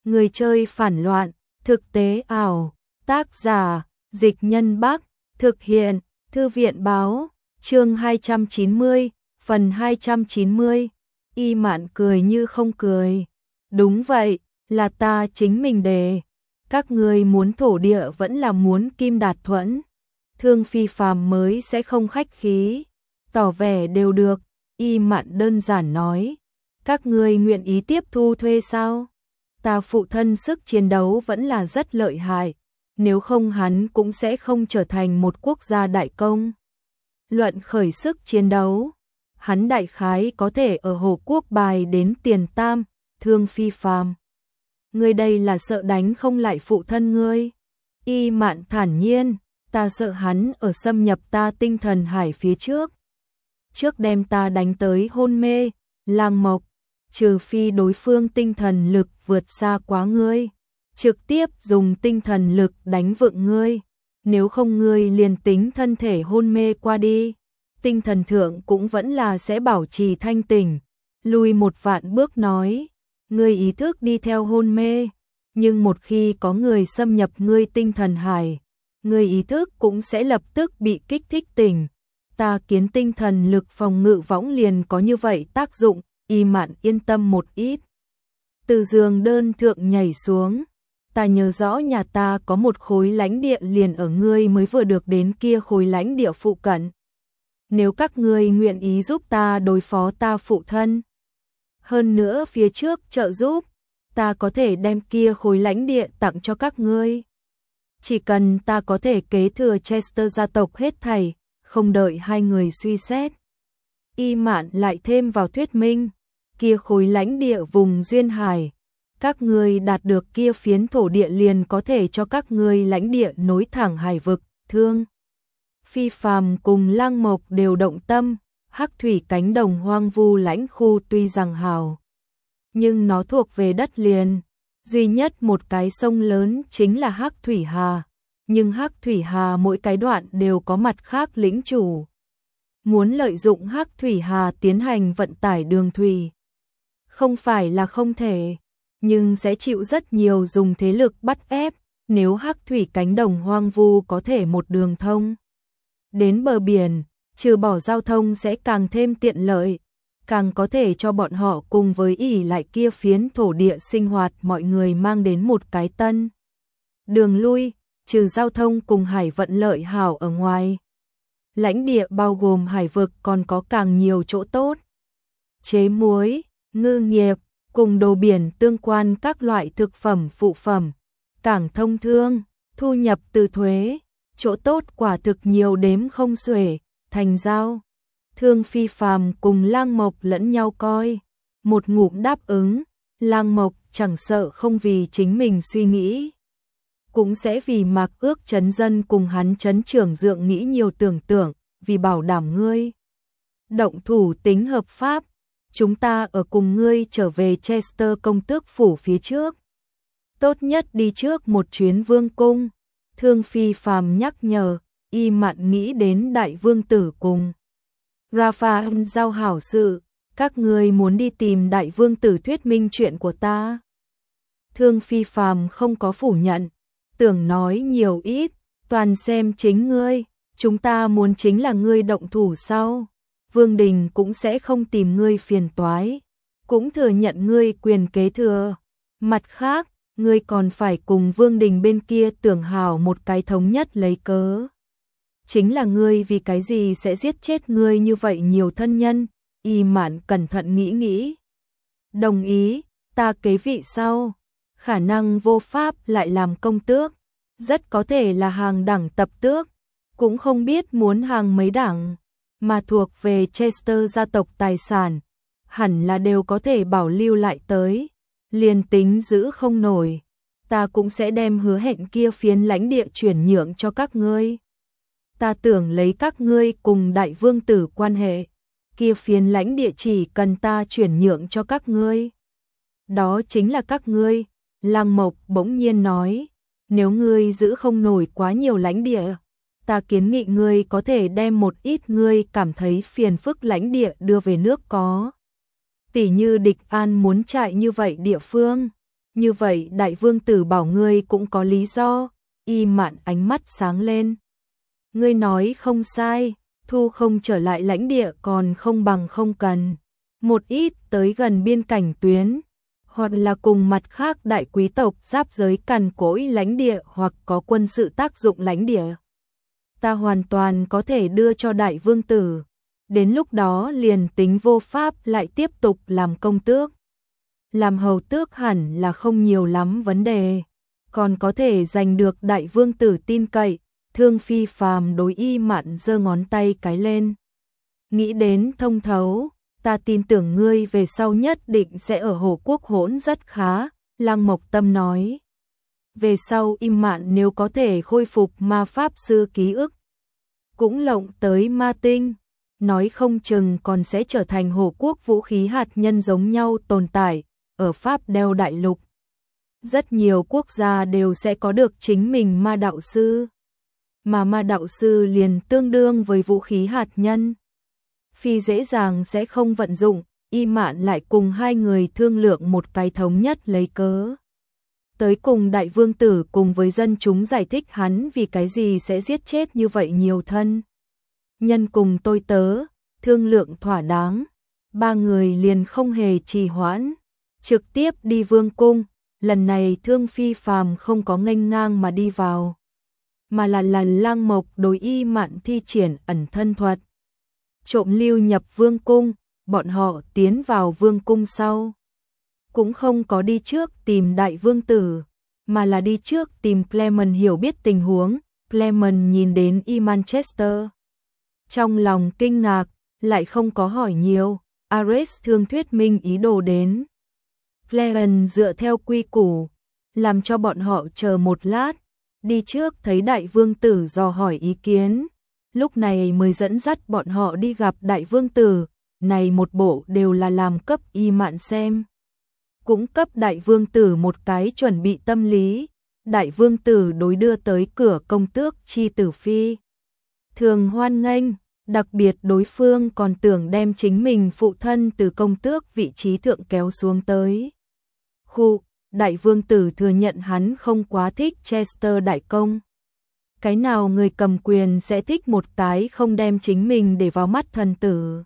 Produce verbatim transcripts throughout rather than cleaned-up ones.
Người chơi phản loạn, thực tế ảo, tác giả, Dịch Nhân Bắc, thực hiện, Thư viện báo, chương hai trăm chín mươi, phần hai trăm chín mươi, Y Mạn cười như không cười. Đúng vậy, là ta chính mình đề. Các ngươi muốn thổ địa vẫn là muốn Kim Đạt Thuẫn. Thương Phi Phàm mới sẽ không khách khí, tỏ vẻ đều được. Y Mạn đơn giản nói, các ngươi nguyện ý tiếp thu thuê sao? Ta phụ thân sức chiến đấu vẫn là rất lợi hại, nếu không hắn cũng sẽ không trở thành một quốc gia đại công. Luận khởi sức chiến đấu, hắn đại khái có thể ở Hồ Quốc bài đến tiền tam. Thương Phi Phàm, ngươi đây là sợ đánh không lại phụ thân ngươi. Y Mạn thản nhiên, ta sợ hắn ở xâm nhập ta tinh thần hải phía trước. Trước đem ta đánh tới hôn mê, Lang Mộc, trừ phi đối phương tinh thần lực vượt xa quá ngươi, trực tiếp dùng tinh thần lực đánh vựng ngươi, nếu không ngươi liền tính thân thể hôn mê qua đi, tinh thần thượng cũng vẫn là sẽ bảo trì thanh tỉnh. Lùi một vạn bước nói, ngươi ý thức đi theo hôn mê, nhưng một khi có người xâm nhập ngươi tinh thần hải, ngươi ý thức cũng sẽ lập tức bị kích thích tỉnh. Ta kiến tinh thần lực phòng ngự võng liền có như vậy tác dụng. Y Mạn yên tâm một ít. Từ giường đơn thượng nhảy xuống, ta nhớ rõ nhà ta có một khối lãnh địa liền ở ngươi mới vừa được đến kia khối lãnh địa phụ cận. Nếu các ngươi nguyện ý giúp ta đối phó ta phụ thân, hơn nữa phía trước trợ giúp, ta có thể đem kia khối lãnh địa tặng cho các ngươi. Chỉ cần ta có thể kế thừa Chester gia tộc hết thảy, không đợi hai người suy xét. Y Mạn lại thêm vào thuyết minh, kia khối lãnh địa vùng duyên hải, các ngươi đạt được kia phiến thổ địa liền có thể cho các ngươi lãnh địa nối thẳng hải vực. Thương Phi Phàm cùng Lang Mộc đều động tâm. Hắc thủy cánh đồng hoang vu lãnh khu tuy rằng hào, nhưng nó thuộc về đất liền, duy nhất một cái sông lớn chính là Hắc Thủy Hà, nhưng Hắc Thủy Hà mỗi cái đoạn đều có mặt khác lĩnh chủ. Muốn lợi dụng Hắc Thủy Hà tiến hành vận tải đường thủy, không phải là không thể, nhưng sẽ chịu rất nhiều dùng thế lực bắt ép. Nếu Hắc thủy cánh đồng hoang vu có thể một đường thông đến bờ biển, trừ bỏ giao thông sẽ càng thêm tiện lợi, càng có thể cho bọn họ cùng với ỷ lại kia phiến thổ địa sinh hoạt mọi người mang đến một cái tân đường lui. Trừ giao thông cùng hải vận lợi hảo ở ngoài, lãnh địa bao gồm hải vực còn có càng nhiều chỗ tốt. Chế muối, ngư nghiệp, cùng đồ biển tương quan các loại thực phẩm phụ phẩm, cảng thông thương, thu nhập từ thuế, chỗ tốt quả thực nhiều đếm không xuể. Thành giao, Thương Phi Phàm cùng Lang Mộc lẫn nhau coi, một ngụm đáp ứng. Lang Mộc chẳng sợ không vì chính mình suy nghĩ, cũng sẽ vì Mạc Ước trấn dân cùng hắn trấn trưởng dượng nghĩ nhiều tưởng tượng. Vì bảo đảm ngươi động thủ tính hợp pháp, chúng ta ở cùng ngươi trở về Chester công tước phủ phía trước, tốt nhất đi trước một chuyến vương cung. Thương Phi Phàm nhắc nhở. Y Mạn nghĩ đến đại vương tử cùng Rafa giao hảo sự, các ngươi muốn đi tìm đại vương tử thuyết minh chuyện của ta. Thương Phi Phàm không có phủ nhận, tưởng nói nhiều ít, toàn xem chính ngươi, chúng ta muốn chính là ngươi động thủ sau, Vương Đình cũng sẽ không tìm ngươi phiền toái, cũng thừa nhận ngươi quyền kế thừa. Mặt khác, ngươi còn phải cùng Vương Đình bên kia tưởng hảo một cái thống nhất lấy cớ. Chính là ngươi vì cái gì sẽ giết chết ngươi như vậy nhiều thân nhân. Y Mạn cẩn thận nghĩ nghĩ. Đồng ý, ta kế vị sau, khả năng vô pháp lại làm công tước, rất có thể là hàng đẳng tập tước, cũng không biết muốn hàng mấy đẳng, mà thuộc về Chester gia tộc tài sản, hẳn là đều có thể bảo lưu lại tới, liền tính giữ không nổi, ta cũng sẽ đem hứa hẹn kia phiến lãnh địa chuyển nhượng cho các ngươi. Ta tưởng lấy các ngươi cùng đại vương tử quan hệ, kia phiến lãnh địa chỉ cần ta chuyển nhượng cho các ngươi, đó chính là các ngươi. Lang Mộc bỗng nhiên nói, nếu ngươi giữ không nổi quá nhiều lãnh địa, ta kiến nghị ngươi có thể đem một ít ngươi cảm thấy phiền phức lãnh địa đưa về nước có. Tỷ như Địch An muốn chạy như vậy địa phương, Như vậy đại vương tử bảo ngươi cũng có lý do. Y Mạn ánh mắt sáng lên. Ngươi nói không sai, thu không trở lại lãnh địa còn không bằng không cần. Một ít tới gần biên cảnh tuyến, hoặc là cùng mặt khác đại quý tộc giáp giới cằn cỗi lãnh địa hoặc có quân sự tác dụng lãnh địa. Ta hoàn toàn có thể đưa cho đại vương tử. Đến lúc đó liền tính vô pháp lại tiếp tục làm công tước. Làm hầu tước hẳn là không nhiều lắm vấn đề. Còn có thể giành được đại vương tử tin cậy. Thương Phi Phàm đối Y Mạn giơ ngón tay cái lên. Nghĩ đến thông thấu, ta tin tưởng ngươi về sau nhất định sẽ ở Hồ Quốc hỗn rất khá, Lăng Mộc Tâm nói. Về sau Y Mạn nếu có thể khôi phục ma pháp sư ký ức, cũng lộng tới ma tinh, nói không chừng còn sẽ trở thành Hồ Quốc vũ khí hạt nhân giống nhau tồn tại, ở Pháp đeo đại lục. Rất nhiều quốc gia đều sẽ có được chính mình ma đạo sư. Mà ma đạo sư liền tương đương với vũ khí hạt nhân. Phi dễ dàng sẽ không vận dụng, Y Mạn lại cùng hai người thương lượng một cái thống nhất lấy cớ. Tới cùng đại vương tử cùng với dân chúng giải thích hắn vì cái gì sẽ giết chết như vậy nhiều thân. Nhân cùng tôi tớ, thương lượng thỏa đáng, ba người liền không hề trì hoãn, trực tiếp đi vương cung, lần này Thương Phi Phàm không có nghênh ngang mà đi vào. Mà là lần Lăng Mộc đối Y Mạn thi triển ẩn thân thuật. Trộm lưu nhập vương cung, bọn họ tiến vào vương cung sau. Cũng không có đi trước tìm đại vương tử, mà là đi trước tìm Clement hiểu biết tình huống. Clement nhìn đến Y Manchester. Trong lòng kinh ngạc, lại không có hỏi nhiều, Ares thương thuyết minh ý đồ đến. Clement dựa theo quy củ, làm cho bọn họ chờ một lát. Đi trước thấy đại vương tử dò hỏi ý kiến, lúc này mới dẫn dắt bọn họ đi gặp đại vương tử, này một bộ đều là làm cấp Y Mạn xem. Cũng cấp đại vương tử một cái chuẩn bị tâm lý, đại vương tử đối đưa tới cửa công tước chi tử phi. Thường hoan nghênh, đặc biệt đối phương còn tưởng đem chính mình phụ thân từ công tước vị trí thượng kéo xuống tới. Khu đại vương tử thừa nhận hắn không quá thích Chester đại công. Cái nào người cầm quyền sẽ thích một cái không đem chính mình để vào mắt thần tử.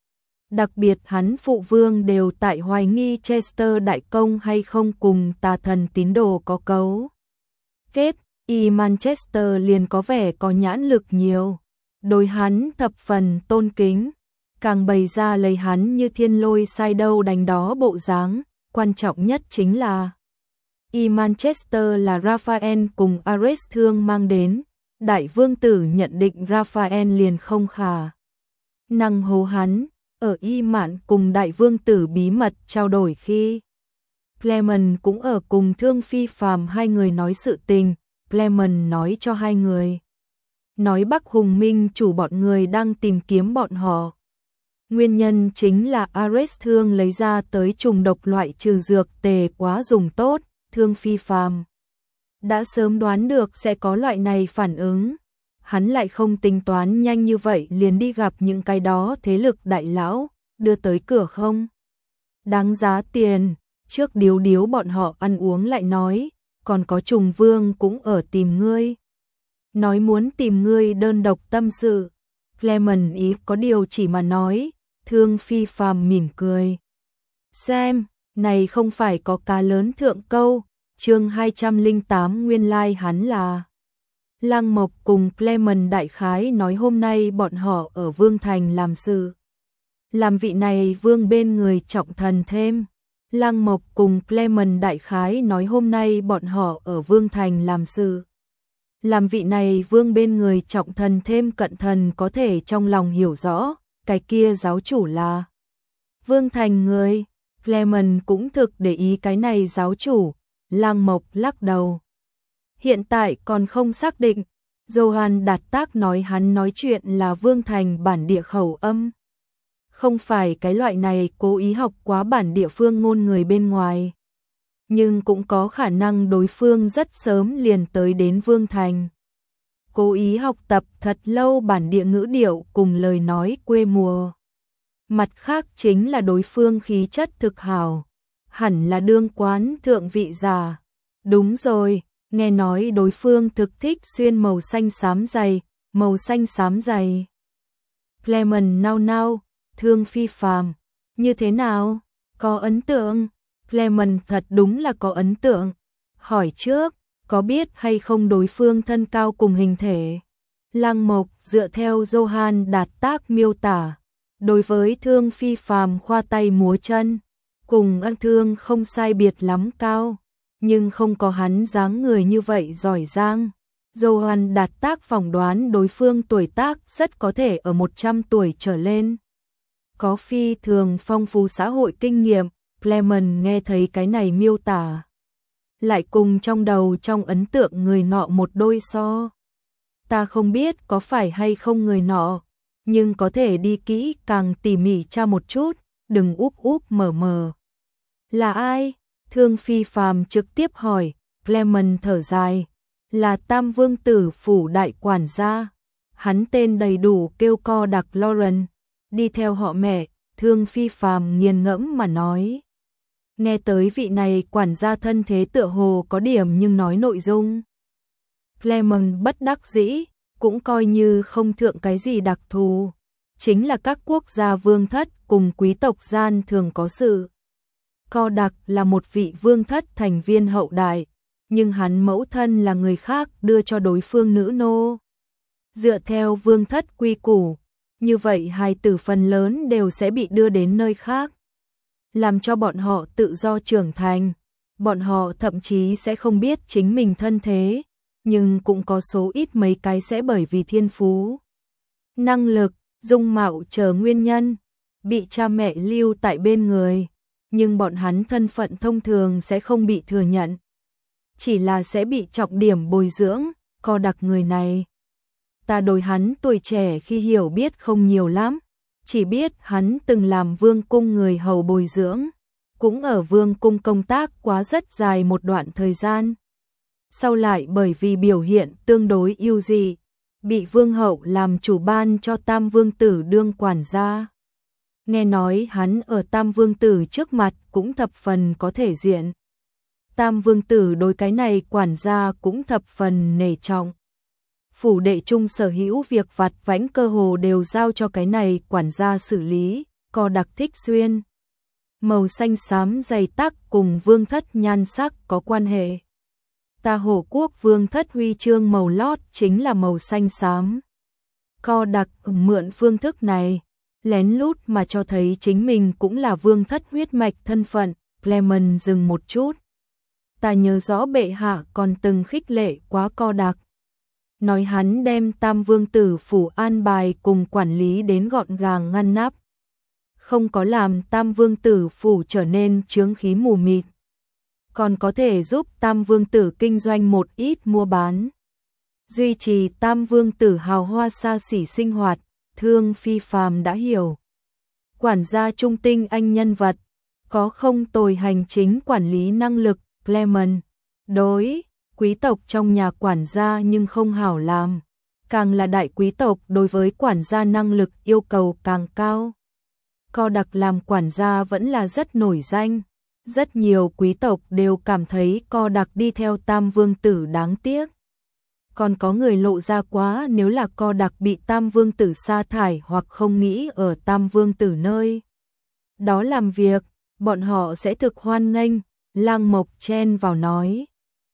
Đặc biệt hắn phụ vương đều tại hoài nghi Chester đại công hay không cùng tà thần tín đồ có cấu kết, Y Manchester liền có vẻ có nhãn lực nhiều. Đối hắn thập phần tôn kính, càng bày ra lấy hắn như thiên lôi sai đâu đánh đó bộ dáng. Quan trọng nhất chính là Y Manchester là Raphael cùng Ares thương mang đến, đại vương tử nhận định Raphael liền không khả năng hố hắn. Ở Y Mạn cùng đại vương tử bí mật trao đổi khi Clement cũng ở cùng Thương Phi Phàm hai người nói sự tình, Clement nói cho hai người. Nói Bắc Hùng Minh chủ bọn người đang tìm kiếm bọn họ. Nguyên nhân chính là Ares thương lấy ra tới trùng độc loại trừ dược tề quá dùng tốt, Thương Phi Phàm đã sớm đoán được sẽ có loại này phản ứng. Hắn lại không tính toán nhanh như vậy liền đi gặp những cái đó thế lực đại lão, đưa tới cửa không. Đáng giá tiền, trước điếu điếu bọn họ ăn uống lại nói, còn có trùng vương cũng ở tìm ngươi. Nói muốn tìm ngươi đơn độc tâm sự. Clement ý có điều chỉ mà nói, Thương Phi Phàm mỉm cười. Xem, này không phải có cá lớn thượng câu, chương hai trăm lẻ tám nguyên lai like hắn là. Lăng Mộc cùng Clement đại khái nói hôm nay bọn họ ở Vương Thành làm sự. Làm vị này vương bên người trọng thần thêm. Lăng Mộc cùng Clement đại khái nói hôm nay bọn họ ở Vương Thành làm sự. Làm vị này vương bên người trọng thần thêm cận thần có thể trong lòng hiểu rõ, cái kia giáo chủ là Vương Thành người. Clement cũng thực để ý cái này giáo chủ. Lăng Mộc lắc đầu. Hiện tại còn không xác định. Johann Đạt Tác nói hắn nói chuyện là Vương Thành bản địa khẩu âm. Không phải cái loại này cố ý học quá bản địa phương ngôn người bên ngoài. Nhưng cũng có khả năng đối phương rất sớm liền tới đến Vương Thành. Cố ý học tập thật lâu bản địa ngữ điệu cùng lời nói quê mùa. Mặt khác chính là đối phương khí chất thực hảo. hẳn là đương quán thượng vị giả. Đúng rồi, nghe nói đối phương thực thích xuyên màu xanh xám dày, màu xanh xám dày. Clement nao nao, Thương Phi Phàm, như thế nào? Có ấn tượng? Clement thật đúng là có ấn tượng. Hỏi trước, có biết hay không đối phương thân cao cùng hình thể? Lăng Mộc dựa theo Johann Đạt Tác miêu tả, đối với Thương Phi Phàm khoa tay múa chân, cùng An Thương không sai biệt lắm cao, nhưng không có hắn dáng người như vậy giỏi giang. Johann Đạt Tác phỏng đoán đối phương tuổi tác rất có thể ở một trăm tuổi trở lên. Có phi thường phong phú xã hội kinh nghiệm, Clement nghe thấy cái này miêu tả, lại cùng trong đầu trong ấn tượng người nọ một đôi so. Ta không biết có phải hay không người nọ, nhưng có thể đi kỹ càng tỉ mỉ tra một chút, đừng úp úp mở mờ. Là ai? Thương Phi Phàm trực tiếp hỏi. Clement thở dài, là Tam Vương Tử phủ đại quản gia. Hắn tên đầy đủ kêu Co Đặc Loren, đi theo họ mẹ. Thương Phi Phàm nghiền ngẫm mà nói. Nghe tới vị này quản gia thân thế tựa hồ có điểm nhưng nói nội dung. Clement bất đắc dĩ, cũng coi như không thượng cái gì đặc thù. Chính là các quốc gia vương thất cùng quý tộc gian thường có sự. Co Đặc là một vị vương thất thành viên hậu đại, nhưng hắn mẫu thân là người khác đưa cho đối phương nữ nô. Dựa theo vương thất quy củ, như vậy hài tử phần lớn đều sẽ bị đưa đến nơi khác, làm cho bọn họ tự do trưởng thành. Bọn họ thậm chí sẽ không biết chính mình thân thế, nhưng cũng có số ít mấy cái sẽ bởi vì thiên phú, năng lực, dung mạo chờ nguyên nhân, bị cha mẹ lưu tại bên người, nhưng bọn hắn thân phận thông thường sẽ không bị thừa nhận, chỉ là sẽ bị trọng điểm bồi dưỡng. Co Đặc người này, ta đối hắn tuổi trẻ khi hiểu biết không nhiều lắm, chỉ biết hắn từng làm vương cung người hầu bồi dưỡng, cũng ở vương cung công tác quá rất dài một đoạn thời gian. Sau lại bởi vì biểu hiện tương đối ưu dị, bị vương hậu làm chủ ban cho Tam Vương Tử đương quản gia. Nghe nói hắn ở Tam Vương Tử trước mặt cũng thập phần có thể diện. Tam Vương Tử đối cái này quản gia cũng thập phần nể trọng. Phủ đệ trung sở hữu việc vặt vãnh cơ hồ đều giao cho cái này quản gia xử lý. Co Đặc thích xuyên màu xanh xám dày tắc cùng vương thất nhan sắc có quan hệ. Ta Hổ Quốc vương thất huy chương màu lót chính là màu xanh xám. Co Đặc mượn phương thức này, lén lút mà cho thấy chính mình cũng là vương thất huyết mạch thân phận. Clement dừng một chút. Ta nhớ rõ bệ hạ còn từng khích lệ quá Co Đặc, nói hắn đem Tam Vương Tử phủ an bài cùng quản lý đến gọn gàng ngăn nắp, không có làm Tam Vương Tử phủ trở nên chướng khí mù mịt, còn có thể giúp Tam Vương Tử kinh doanh một ít mua bán, duy trì Tam Vương Tử hào hoa xa xỉ sinh hoạt. Thương Phi Phàm đã hiểu. Quản gia trung tinh anh nhân vật, có không tồi hành chính quản lý năng lực. Clement đối quý tộc trong nhà quản gia nhưng không hảo làm, càng là đại quý tộc đối với quản gia năng lực yêu cầu càng cao. Co Đặc làm quản gia vẫn là rất nổi danh, rất nhiều quý tộc đều cảm thấy Co Đặc đi theo Tam Vương Tử đáng tiếc. Còn có người lộ ra quá nếu là Co Đặc bị Tam Vương Tử sa thải hoặc không nghĩ ở Tam Vương Tử nơi đó làm việc, bọn họ sẽ thực hoan nghênh. Lăng Mộc chen vào nói.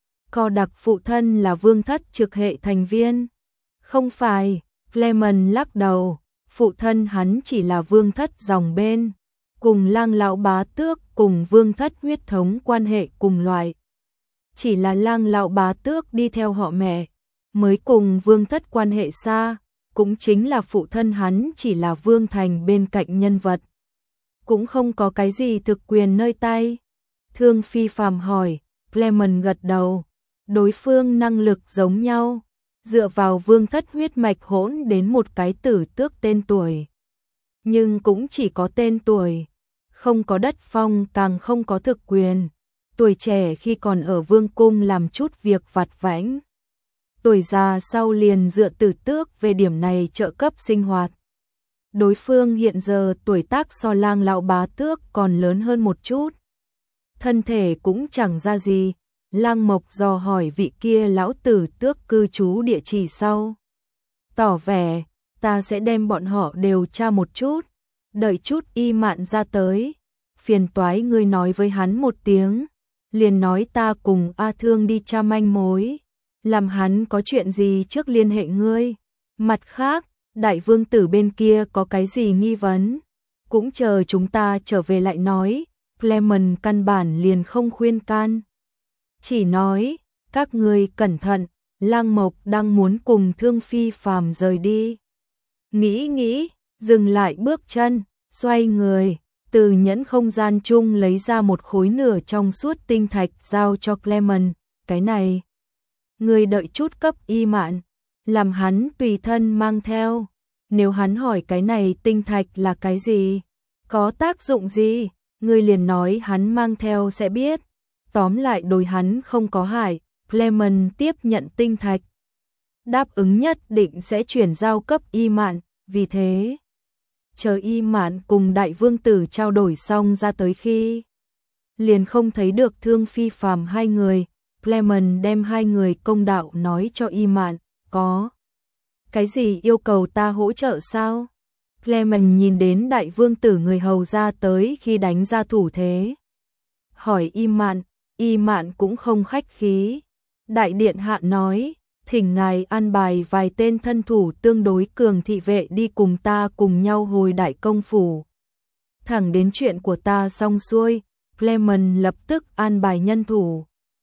Co Đặc phụ thân là vương thất trực hệ thành viên. Không phải, Clement lắc đầu, phụ thân hắn chỉ là vương thất dòng bên, cùng Lang lão bá tước cùng vương thất huyết thống quan hệ cùng loại. Chỉ là Lang lão bá tước đi theo họ mẹ, mới cùng vương thất quan hệ xa, cũng chính là phụ thân hắn chỉ là vương thành bên cạnh nhân vật, cũng không có cái gì thực quyền nơi tay. Thương Phi Phàm hỏi. Clement gật đầu, đối phương năng lực giống nhau, dựa vào vương thất huyết mạch hỗn đến một cái tử tước tên tuổi, nhưng cũng chỉ có tên tuổi, không có đất phong càng không có thực quyền. Tuổi trẻ khi còn ở vương cung làm chút việc vặt vãnh, tuổi già sau liền dựa tử tước về điểm này trợ cấp sinh hoạt. Đối phương hiện giờ tuổi tác so Lang lão bá tước còn lớn hơn một chút. thân thể cũng chẳng ra gì. Lăng Mộc dò hỏi vị kia lão tử tước cư trú địa chỉ sau. Tỏ vẻ, ta sẽ đem bọn họ đều tra một chút, đợi chút Y Mạn ra tới. Phiền toái ngươi nói với hắn một tiếng, liền nói ta cùng A Thương đi tra manh mối, làm hắn có chuyện gì trước liên hệ ngươi. Mặt khác, đại vương tử bên kia có cái gì nghi vấn, cũng chờ chúng ta trở về lại nói. Clement căn bản liền không khuyên can, chỉ nói, các ngươi cẩn thận. Lăng Mộc đang muốn cùng Thương Phi Phàm rời đi. Nghĩ nghĩ, dừng lại bước chân, xoay người, từ nhẫn không gian chung lấy ra một khối nửa trong suốt tinh thạch giao cho Clement. Cái này, ngươi đợi chút cấp Y Mạn, làm hắn tùy thân mang theo. Nếu hắn hỏi cái này tinh thạch là cái gì, có tác dụng gì, ngươi liền nói hắn mang theo sẽ biết. Tóm lại đối hắn không có hại. Clement tiếp nhận tinh thạch, đáp ứng nhất định sẽ chuyển giao cấp Y Mạn. Vì thế, chờ Y Mạn cùng đại vương tử trao đổi xong ra tới khi, liền không thấy được Thương Phi Phàm hai người. Clement đem hai người công đạo nói cho Y Mạn. Có cái gì yêu cầu ta hỗ trợ sao? Clement nhìn đến đại vương tử người hầu ra tới khi đánh ra thủ thế, hỏi Y Mạn. Y Mạn cũng không khách khí. Đại điện hạ nói, thỉnh ngài an bài vài tên thân thủ tương đối cường thị vệ đi cùng ta cùng nhau hồi đại công phủ. Thẳng đến chuyện của ta xong xuôi, Clement lập tức an bài nhân thủ.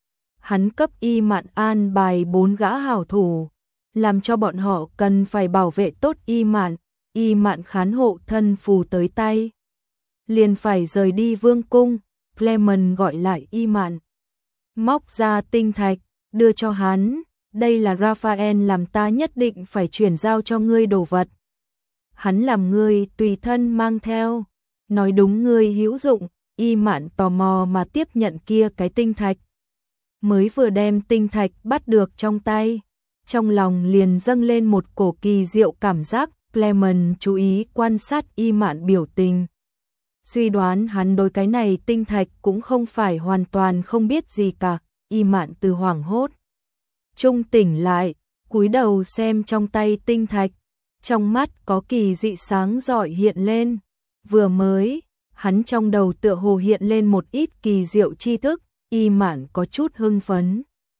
Hắn cấp Y Mạn an bài bốn gã hảo thủ, làm cho bọn họ cần phải bảo vệ tốt Y Mạn. Y Mạn khán hộ thân phù tới tay, liền phải rời đi vương cung. Clement gọi lại Y Mạn, móc ra tinh thạch, đưa cho hắn. Đây là Raphael làm ta nhất định phải chuyển giao cho ngươi đồ vật. Hắn làm ngươi tùy thân mang theo. Nói đúng, ngươi hữu dụng. Y Mạn tò mò mà tiếp nhận kia cái tinh thạch. Mới vừa đem tinh thạch bắt được trong tay, trong lòng liền dâng lên một cổ kỳ diệu cảm giác. Clement chú ý quan sát Y Mạn biểu tình, suy đoán hắn đối cái này tinh thạch cũng không phải hoàn toàn không biết gì cả. Y Mạn từ hoảng hốt trung tỉnh lại, cúi đầu xem trong tay tinh thạch, trong mắt có kỳ dị sáng rọi hiện lên. Vừa mới, hắn trong đầu tựa hồ hiện lên một ít kỳ diệu tri thức. Y Mạn có chút hưng phấn.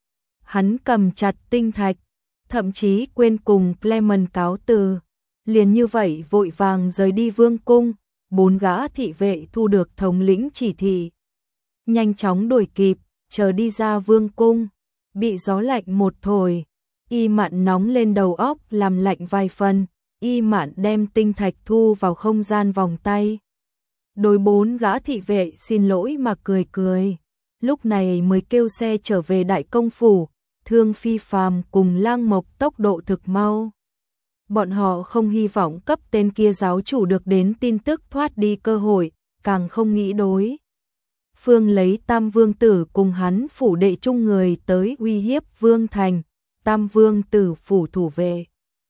Hắn cầm chặt tinh thạch, thậm chí quên cùng Clement cáo từ, liền như vậy vội vàng rời đi vương cung. Bốn gã thị vệ thu được thống lĩnh chỉ thị, nhanh chóng đuổi kịp, chờ đi ra vương cung, bị gió lạnh một thổi, Y Mạn nóng lên đầu óc, làm lạnh vài phần. Y Mạn đem tinh thạch thu vào không gian vòng tay, đối bốn gã thị vệ xin lỗi mà cười cười, lúc này mới kêu xe trở về đại công phủ. Thương Phi Phàm cùng Lăng Mộc tốc độ thực mau. Bọn họ không hy vọng cấp tên kia giáo chủ được đến tin tức thoát đi cơ hội, càng không nghĩ đối phương lấy Tam Vương Tử cùng hắn phủ đệ chung người tới uy hiếp Vương Thành. Tam Vương Tử phủ thủ vệ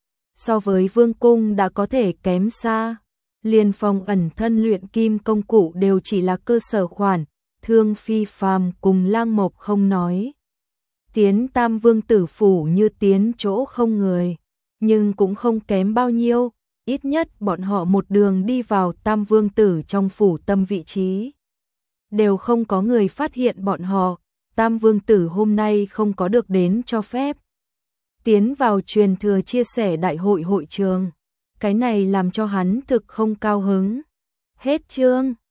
so với Vương Cung đã có thể kém xa, liền phòng ẩn thân luyện kim công cụ đều chỉ là cơ sở khoản. Thương Phi Phàm cùng Lăng Mộc không nói tiến Tam Vương Tử phủ như tiến chỗ không người, nhưng cũng không kém bao nhiêu. Ít nhất bọn họ một đường đi vào Tam Vương Tử trong phủ tâm vị trí, đều không có người phát hiện bọn họ. Tam Vương Tử hôm nay không có được đến cho phép tiến vào truyền thừa chia sẻ đại hội hội trường, cái này làm cho hắn thực không cao hứng. Hết chương.